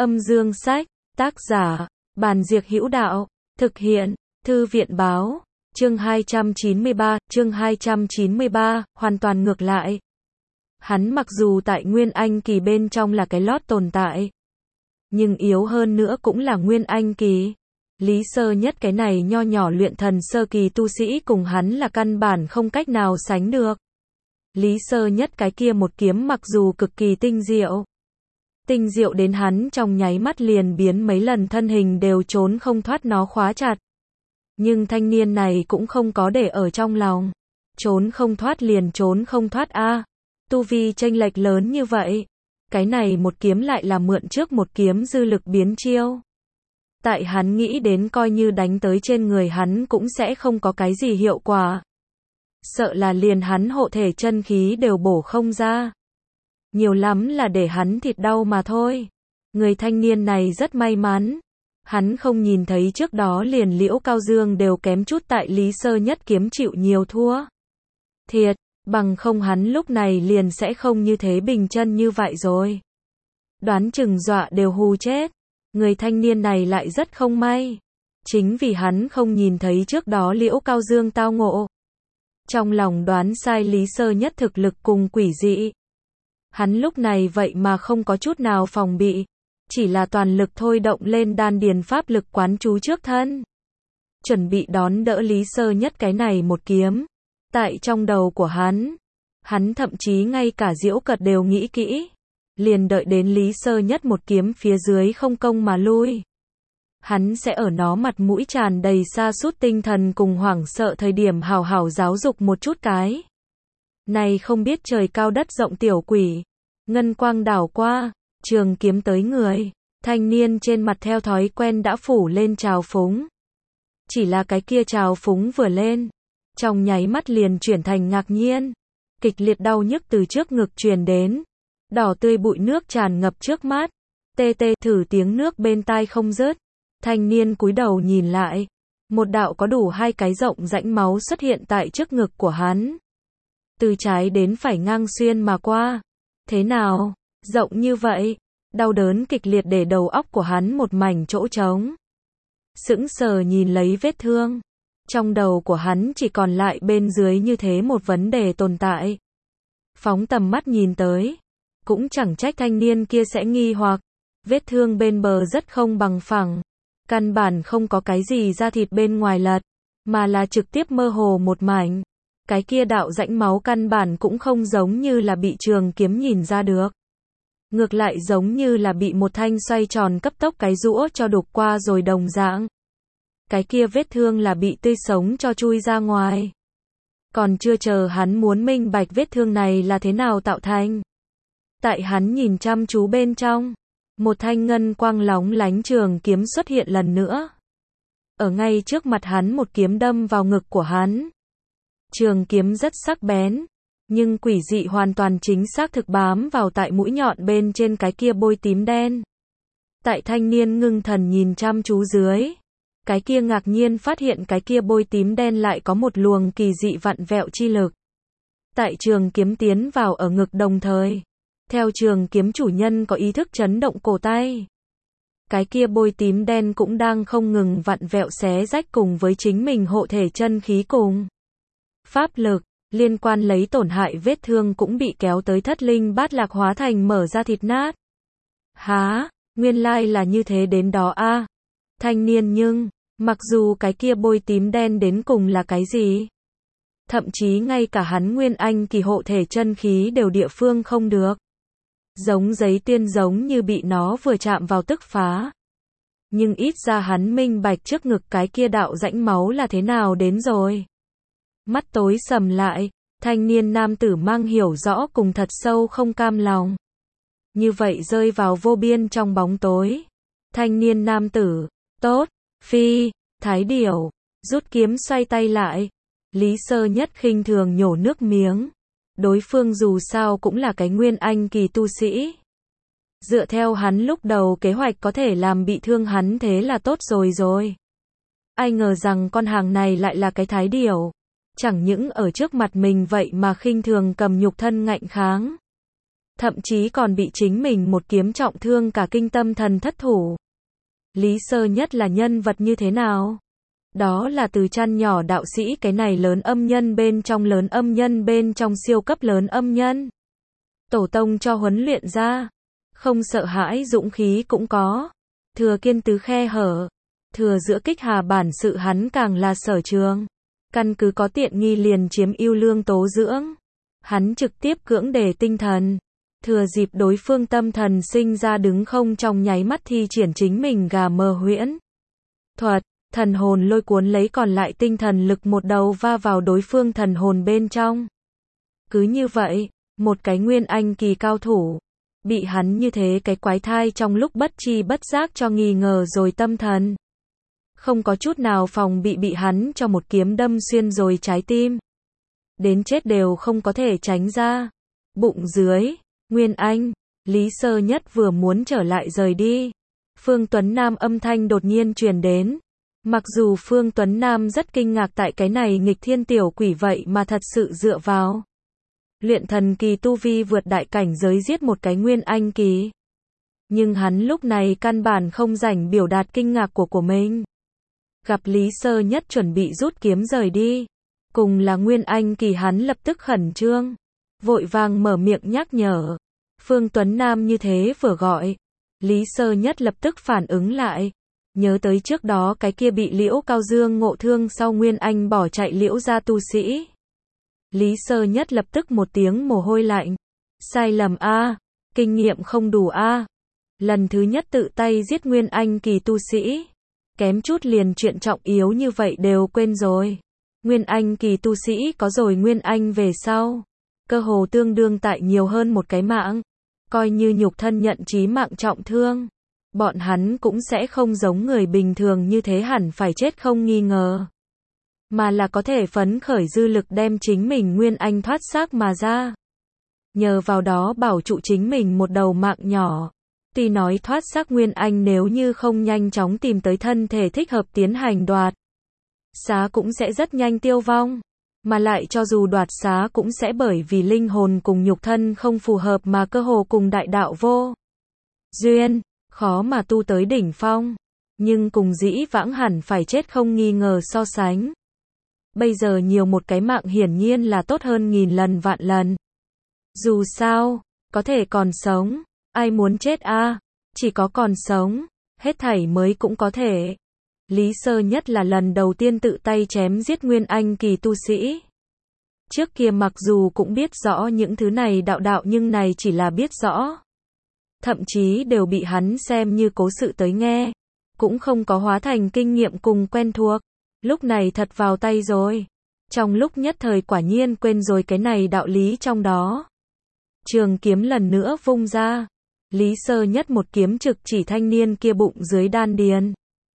Âm dương sách, tác giả, Bàn Diệc Hữu Đạo, thực hiện, Thư viện báo, chương 293, hoàn toàn ngược lại. Hắn mặc dù tại Nguyên Anh kỳ bên trong là cái lót tồn tại, nhưng yếu hơn nữa cũng là Nguyên Anh kỳ. Lý Sơ Nhất cái này nho nhỏ luyện thần sơ kỳ tu sĩ cùng hắn là căn bản không cách nào sánh được. Lý Sơ Nhất cái kia một kiếm mặc dù cực kỳ tinh diệu đến hắn trong nháy mắt liền biến mấy lần thân hình đều trốn không thoát nó khóa chặt. Nhưng thanh niên này cũng không có để ở trong lòng. Trốn không thoát liền trốn không thoát a. Tu vi chênh lệch lớn như vậy. Cái này một kiếm lại là mượn trước một kiếm dư lực biến chiêu. Tại hắn nghĩ đến coi như đánh tới trên người hắn cũng sẽ không có cái gì hiệu quả. Sợ là liền hắn hộ thể chân khí đều bổ không ra. Nhiều lắm là để hắn thịt đau mà thôi. Người thanh niên này rất may mắn. Hắn không nhìn thấy trước đó liền Liễu Cao Dương đều kém chút tại Lý Sơ Nhất kiếm chịu nhiều thua. Thiệt, bằng không hắn lúc này liền sẽ không như thế bình chân như vậy rồi. Đoán chừng dọa đều hù chết. Người thanh niên này lại rất không may. Chính vì hắn không nhìn thấy trước đó Liễu Cao Dương tao ngộ. Trong lòng đoán sai Lý Sơ Nhất thực lực cùng quỷ dị. Hắn lúc này vậy mà không có chút nào phòng bị. Chỉ là toàn lực thôi động lên đan điền pháp lực quán chú trước thân. Chuẩn bị đón đỡ Lý Sơ Nhất cái này một kiếm. Tại trong đầu của hắn thậm chí ngay cả giễu cợt đều nghĩ kỹ. Liền đợi đến Lý Sơ Nhất một kiếm phía dưới không công mà lui. Hắn sẽ ở nó mặt mũi tràn đầy sa sút tinh thần cùng hoảng sợ thời điểm hào hào giáo dục một chút cái. Này không biết trời cao đất rộng tiểu quỷ. Ngân quang đảo qua, trường kiếm tới người. Thanh niên trên mặt theo thói quen đã phủ lên trào phúng. Chỉ là cái kia trào phúng vừa lên. Trong nháy mắt liền chuyển thành ngạc nhiên. Kịch liệt đau nhức từ trước ngực truyền đến. Đỏ tươi bụi nước tràn ngập trước mắt. Tê tê thử tiếng nước bên tai không dứt. Thanh niên cúi đầu nhìn lại. Một đạo có đủ 2 cái rộng rãnh máu xuất hiện tại trước ngực của hắn. Từ trái đến phải ngang xuyên mà qua. Thế nào? Rộng như vậy. Đau đớn kịch liệt để đầu óc của hắn một mảnh chỗ trống. Sững sờ nhìn lấy vết thương. Trong đầu của hắn chỉ còn lại bên dưới như thế một vấn đề tồn tại. Phóng tầm mắt nhìn tới. Cũng chẳng trách thanh niên kia sẽ nghi hoặc. Vết thương bên bờ rất không bằng phẳng. Căn bản không có cái gì da thịt bên ngoài lật. Mà là trực tiếp mơ hồ một mảnh. Cái kia đạo rãnh máu căn bản cũng không giống như là bị trường kiếm nhìn ra được. Ngược lại giống như là bị một thanh xoay tròn cấp tốc cái rũa cho đục qua rồi đồng dạng. Cái kia vết thương là bị tươi sống cho chui ra ngoài. Còn chưa chờ hắn muốn minh bạch vết thương này là thế nào tạo thành. Tại hắn nhìn chăm chú bên trong. Một thanh ngân quang lóng lánh trường kiếm xuất hiện lần nữa. Ở ngay trước mặt hắn một kiếm đâm vào ngực của hắn. Trường kiếm rất sắc bén. Nhưng quỷ dị hoàn toàn chính xác thực bám vào tại mũi nhọn bên trên cái kia bôi tím đen. Tại thanh niên ngưng thần nhìn chăm chú dưới. Cái kia ngạc nhiên phát hiện cái kia bôi tím đen lại có một luồng kỳ dị vặn vẹo chi lực. Tại trường kiếm tiến vào ở ngực đồng thời. Theo trường kiếm chủ nhân có ý thức chấn động cổ tay. Cái kia bôi tím đen cũng đang không ngừng vặn vẹo xé rách cùng với chính mình hộ thể chân khí cùng. Pháp lực, liên quan lấy tổn hại vết thương cũng bị kéo tới thất linh bát lạc hóa thành mở ra thịt nát. Há, nguyên lai là như thế đến đó a. Thanh niên nhưng, mặc dù cái kia bôi tím đen đến cùng là cái gì? Thậm chí ngay cả hắn Nguyên Anh kỳ hộ thể chân khí đều địa phương không được. Giống giấy tuyên giống như bị nó vừa chạm vào tức phá. Nhưng ít ra hắn minh bạch trước ngực cái kia đạo rãnh máu là thế nào đến rồi. Mắt tối sầm lại, thanh niên nam tử mang hiểu rõ cùng thật sâu không cam lòng. Như vậy rơi vào vô biên trong bóng tối. Thanh niên nam tử, tốt, phi, thái điểu, rút kiếm xoay tay lại. Lý Sơ Nhất khinh thường nhổ nước miếng. Đối phương dù sao cũng là cái Nguyên Anh kỳ tu sĩ. Dựa theo hắn lúc đầu kế hoạch có thể làm bị thương hắn thế là tốt rồi. Ai ngờ rằng con hàng này lại là cái thái điểu. Chẳng những ở trước mặt mình vậy mà khinh thường cầm nhục thân ngạnh kháng. thậm chí còn bị chính mình một kiếm trọng thương cả kinh tâm thần thất thủ. Lý Sơ Nhất là nhân vật như thế nào? Đó là từ chăn nhỏ đạo sĩ cái này lớn âm nhân bên trong siêu cấp lớn âm nhân. Tổ tông cho huấn luyện ra. Không sợ hãi dũng khí cũng có. Thừa kiên tứ khe hở. Thừa giữa kích hà bản sự hắn càng là sở trường. Căn cứ có tiện nghi liền chiếm ưu lương tố dưỡng. Hắn trực tiếp cưỡng đề tinh thần. Thừa dịp đối phương tâm thần sinh ra đứng không trong nháy mắt thi triển chính mình gà mờ huyễn thuật, thần hồn lôi cuốn lấy còn lại tinh thần lực một đầu va vào đối phương thần hồn bên trong. Cứ như vậy, một cái nguyên anh kỳ cao thủ, bị hắn như thế cái quái thai trong lúc bất tri bất giác cho nghi ngờ rồi tâm thần. Không có chút nào phòng bị hắn cho một kiếm đâm xuyên rồi trái tim. Đến chết đều không có thể tránh ra. Bụng dưới, Nguyên Anh, Lý Sơ Nhất vừa muốn trở lại rời đi. Phương Tuấn Nam âm thanh đột nhiên truyền đến. Mặc dù Phương Tuấn Nam rất kinh ngạc tại cái này nghịch thiên tiểu quỷ vậy mà thật sự dựa vào luyện thần kỳ tu vi vượt đại cảnh giới giết một cái Nguyên Anh kỳ. Nhưng hắn lúc này căn bản không rảnh biểu đạt kinh ngạc của mình. Gặp Lý Sơ Nhất chuẩn bị rút kiếm rời đi. Cùng là Nguyên Anh kỳ hắn lập tức khẩn trương. Vội vàng mở miệng nhắc nhở. Phương Tuấn Nam như thế vừa gọi. Lý Sơ Nhất lập tức phản ứng lại. Nhớ tới trước đó cái kia bị Liễu Cao Dương ngộ thương sau Nguyên Anh bỏ chạy Liễu gia tu sĩ. Lý Sơ Nhất lập tức một tiếng mồ hôi lạnh. Sai lầm a, kinh nghiệm không đủ a. Lần thứ nhất tự tay giết Nguyên Anh kỳ tu sĩ. Kém chút liền chuyện trọng yếu như vậy đều quên rồi. Nguyên Anh kỳ tu sĩ có rồi Nguyên Anh về sau. Cơ hồ tương đương tại nhiều hơn một cái mạng. Coi như nhục thân nhận chí mạng trọng thương. Bọn hắn cũng sẽ không giống người bình thường như thế hẳn phải chết không nghi ngờ. Mà là có thể phấn khởi dư lực đem chính mình Nguyên Anh thoát xác mà ra. Nhờ vào đó bảo trụ chính mình một đầu mạng nhỏ. Tuy nói thoát xác Nguyên Anh nếu như không nhanh chóng tìm tới thân thể thích hợp tiến hành đoạt xá cũng sẽ rất nhanh tiêu vong. Mà lại cho dù đoạt xá cũng sẽ bởi vì linh hồn cùng nhục thân không phù hợp mà cơ hồ cùng đại đạo vô duyên, khó mà tu tới đỉnh phong. Nhưng cùng dĩ vãng hẳn phải chết không nghi ngờ so sánh. Bây giờ nhiều một cái mạng hiển nhiên là tốt hơn nghìn lần vạn lần. Dù sao, có thể còn sống, ai muốn chết a? Chỉ có còn sống, hết thảy mới cũng có thể. Lý Sơ Nhất là lần đầu tiên tự tay chém giết Nguyên Anh kỳ tu sĩ. Trước kia mặc dù cũng biết rõ những thứ này đạo nhưng này chỉ là biết rõ. Thậm chí đều bị hắn xem như cố sự tới nghe. Cũng không có hóa thành kinh nghiệm cùng quen thuộc. Lúc này thật vào tay rồi. Trong lúc nhất thời quả nhiên quên rồi cái này đạo lý trong đó. Trường kiếm lần nữa vung ra. Lý Sơ Nhất một kiếm trực chỉ thanh niên kia bụng dưới đan điền.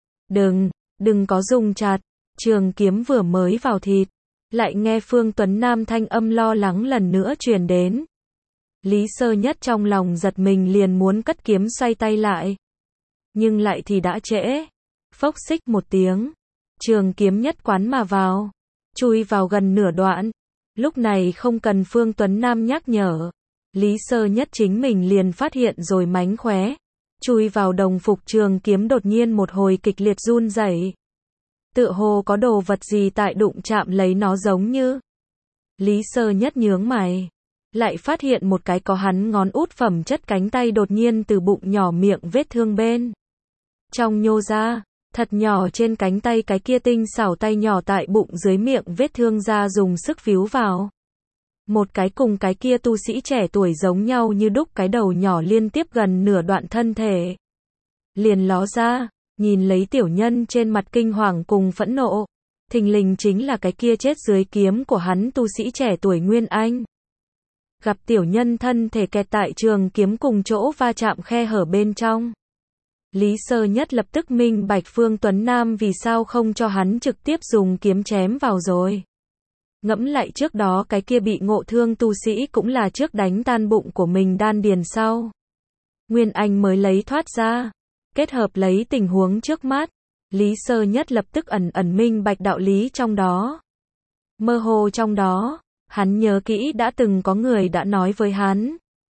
Đừng có dùng chặt. Trường kiếm vừa mới vào thịt. Lại nghe Phương Tuấn Nam thanh âm lo lắng lần nữa truyền đến. Lý Sơ Nhất trong lòng giật mình liền muốn cất kiếm xoay tay lại. Nhưng lại thì đã trễ. Phốc xích một tiếng. Trường kiếm nhất quán mà vào. Chui vào gần nửa đoạn. Lúc này không cần Phương Tuấn Nam nhắc nhở. Lý Sơ Nhất chính mình liền phát hiện rồi mánh khóe. Chui vào đồng phục trường kiếm đột nhiên một hồi kịch liệt run rẩy. Tựa hồ có đồ vật gì tại đụng chạm lấy nó giống như. Lý Sơ Nhất nhướng mày. Lại phát hiện một cái có hắn ngón út phẩm chất cánh tay đột nhiên từ bụng nhỏ miệng vết thương bên trong nhô ra. Thật nhỏ trên cánh tay cái kia tinh xảo tay nhỏ tại bụng dưới miệng vết thương ra dùng sức víu vào. Một cái cùng cái kia tu sĩ trẻ tuổi giống nhau như đúc cái đầu nhỏ liên tiếp gần nửa đoạn thân thể. Liền ló ra, nhìn lấy tiểu nhân trên mặt kinh hoàng cùng phẫn nộ. Thình lình chính là cái kia chết dưới kiếm của hắn tu sĩ trẻ tuổi Nguyên Anh. Gặp tiểu nhân thân thể kẹt tại trường kiếm cùng chỗ va chạm khe hở bên trong. Lý Sơ Nhất lập tức minh bạch Phương Tuấn Nam vì sao không cho hắn trực tiếp dùng kiếm chém vào rồi. Ngẫm lại trước đó cái kia bị ngộ thương tu sĩ cũng là trước đánh tan bụng của mình đan điền sau. Nguyên Anh mới lấy thoát ra. Kết hợp lấy tình huống trước mắt. Lý Sơ Nhất lập tức ẩn minh bạch đạo lý trong đó. Mơ hồ trong đó, hắn nhớ kỹ đã từng có người đã nói với hắn.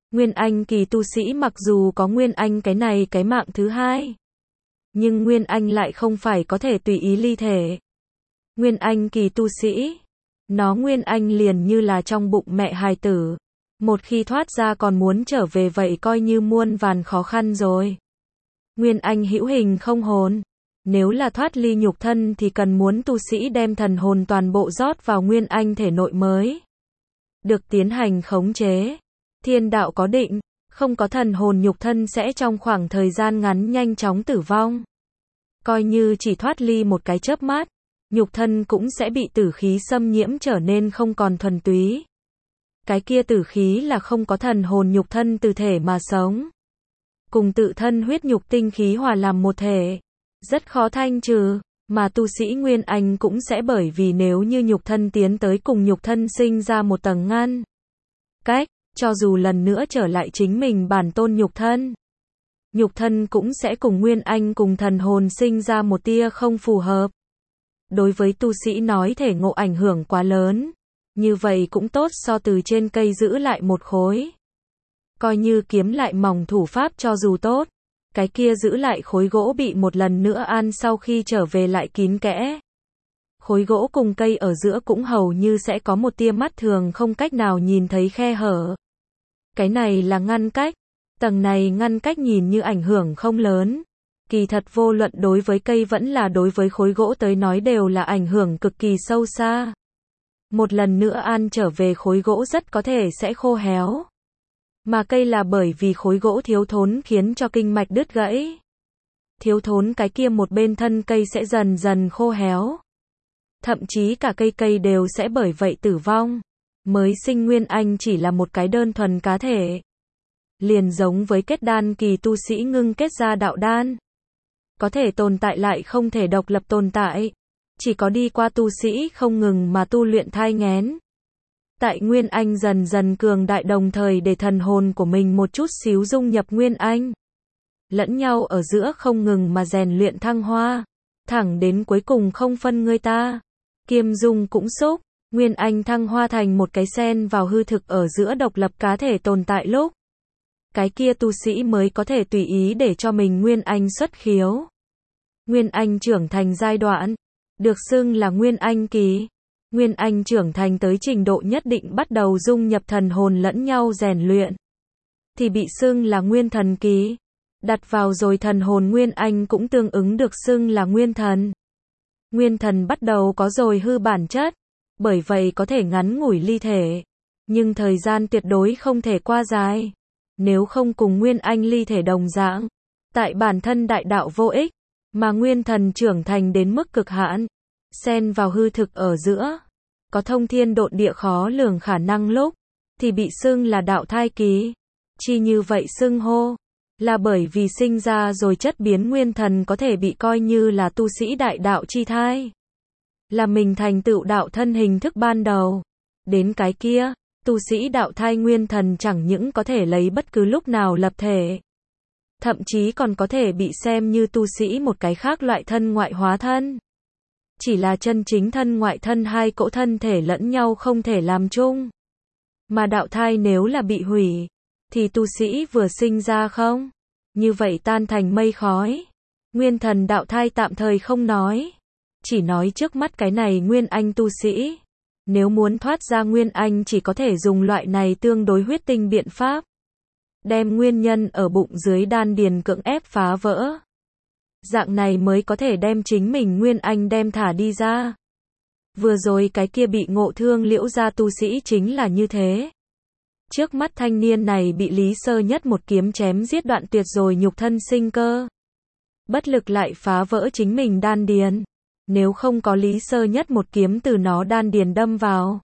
Nguyên Anh kỳ tu sĩ mặc dù có Nguyên Anh cái này cái mạng thứ hai, nhưng Nguyên Anh lại không phải có thể tùy ý ly thể. Nguyên Anh kỳ tu sĩ, nó Nguyên Anh liền như là trong bụng mẹ hài tử. Một khi thoát ra còn muốn trở về vậy coi như muôn vàn khó khăn rồi. Nguyên Anh hữu hình không hồn. Nếu là thoát ly nhục thân thì cần muốn tu sĩ đem thần hồn toàn bộ rót vào Nguyên Anh thể nội mới được tiến hành khống chế. Thiên đạo có định, không có thần hồn nhục thân sẽ trong khoảng thời gian ngắn nhanh chóng tử vong. Coi như chỉ thoát ly một cái chớp mắt, nhục thân cũng sẽ bị tử khí xâm nhiễm trở nên không còn thuần túy. Cái kia tử khí là không có thần hồn nhục thân từ thể mà sống. Cùng tự thân huyết nhục tinh khí hòa làm một thể. Rất khó thanh trừ, mà tu sĩ Nguyên Anh cũng sẽ bởi vì nếu như nhục thân tiến tới cùng nhục thân sinh ra một tầng ngăn cách, cho dù lần nữa trở lại chính mình bản tôn nhục thân cũng sẽ cùng Nguyên Anh cùng thần hồn sinh ra một tia không phù hợp. Đối với tu sĩ nói thể ngộ ảnh hưởng quá lớn, như vậy cũng tốt so từ trên cây giữ lại một khối. Coi như kiếm lại mỏng thủ pháp cho dù tốt, cái kia giữ lại khối gỗ bị một lần nữa ăn sau khi trở về lại kín kẽ. Khối gỗ cùng cây ở giữa cũng hầu như sẽ có một tia mắt thường không cách nào nhìn thấy khe hở. Cái này là ngăn cách. Tầng này ngăn cách nhìn như ảnh hưởng không lớn. Kỳ thật vô luận đối với cây vẫn là đối với khối gỗ tới nói đều là ảnh hưởng cực kỳ sâu xa. Một lần nữa ăn trở về khối gỗ rất có thể sẽ khô héo. Mà cây là bởi vì khối gỗ thiếu thốn khiến cho kinh mạch đứt gãy. Thiếu thốn cái kia một bên thân cây sẽ dần dần khô héo. Thậm chí cả cây đều sẽ bởi vậy tử vong. Mới sinh Nguyên Anh chỉ là một cái đơn thuần cá thể. Liền giống với kết đan kỳ tu sĩ ngưng kết ra đạo đan. Có thể tồn tại lại không thể độc lập tồn tại. Chỉ có đi qua tu sĩ không ngừng mà tu luyện thai nghén. Tại Nguyên Anh dần dần cường đại đồng thời để thần hồn của mình một chút xíu dung nhập Nguyên Anh. Lẫn nhau ở giữa không ngừng mà rèn luyện thăng hoa. Thẳng đến cuối cùng không phân người ta. Kiêm dung cũng xúc. Nguyên Anh thăng hoa thành một cái sen vào hư thực ở giữa độc lập cá thể tồn tại lúc. Cái kia tu sĩ mới có thể tùy ý để cho mình Nguyên Anh xuất khiếu. Nguyên Anh trưởng thành giai đoạn, được xưng là Nguyên Anh kỳ. Nguyên Anh trưởng thành tới trình độ nhất định bắt đầu dung nhập thần hồn lẫn nhau rèn luyện. Thì bị xưng là Nguyên Thần kỳ. Đặt vào rồi thần hồn Nguyên Anh cũng tương ứng được xưng là Nguyên Thần. Nguyên Thần bắt đầu có rồi hư bản chất. Bởi vậy có thể ngắn ngủi ly thể. Nhưng thời gian tuyệt đối không thể qua dài. Nếu không cùng Nguyên Anh ly thể đồng dạng. Tại bản thân đại đạo vô ích. Mà Nguyên Thần trưởng thành đến mức cực hạn. Xen vào hư thực ở giữa. Có thông thiên độn địa khó lường khả năng lúc. Thì bị xưng là đạo thai kỳ. Chi như vậy xưng hô. Là bởi vì sinh ra rồi chất biến Nguyên Thần có thể bị coi như là tu sĩ đại đạo chi thai. Là mình thành tựu đạo thân hình thức ban đầu. Đến cái kia, tu sĩ đạo thai Nguyên Thần chẳng những có thể lấy bất cứ lúc nào lập thể. Thậm chí còn có thể bị xem như tu sĩ một cái khác loại thân ngoại hóa thân. Chỉ là chân chính thân ngoại thân hai cỗ thân thể lẫn nhau không thể làm chung. Mà đạo thai nếu là bị hủy, thì tu sĩ vừa sinh ra không? Như vậy tan thành mây khói. Nguyên Thần đạo thai tạm thời không nói. Chỉ nói trước mắt cái này Nguyên Anh tu sĩ. Nếu muốn thoát ra Nguyên Anh chỉ có thể dùng loại này tương đối huyết tinh biện pháp. Đem nguyên nhân ở bụng dưới đan điền cưỡng ép phá vỡ. Dạng này mới có thể đem chính mình Nguyên Anh đem thả đi ra. Vừa rồi cái kia bị ngộ thương Liễu gia tu sĩ chính là như thế. Trước mắt thanh niên này bị Lý Sơ Nhất một kiếm chém giết đoạn tuyệt rồi nhục thân sinh cơ. Bất lực lại phá vỡ chính mình đan điền. Nếu không có Lý Sơ Nhất một kiếm từ nó đan điền đâm vào.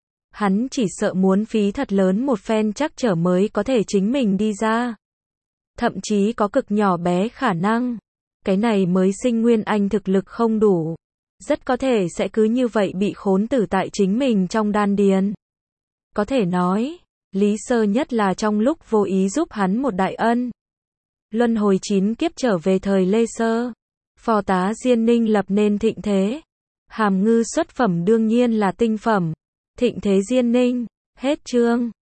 Hắn chỉ sợ muốn phí thật lớn một phen chắc trở mới có thể chính mình đi ra. Thậm chí có cực nhỏ bé khả năng. Cái này mới sinh Nguyên Anh thực lực không đủ. Rất có thể sẽ cứ như vậy bị khốn tử tại chính mình trong đan điền. Có thể nói, Lý Sơ Nhất là trong lúc vô ý giúp hắn một đại ân. Luân hồi 9 kiếp trở về thời Lê Sơ. Phò tá Diên Ninh lập nên thịnh thế. Hàm ngư xuất phẩm đương nhiên là tinh phẩm. Thịnh thế Diên Ninh. Hết chương.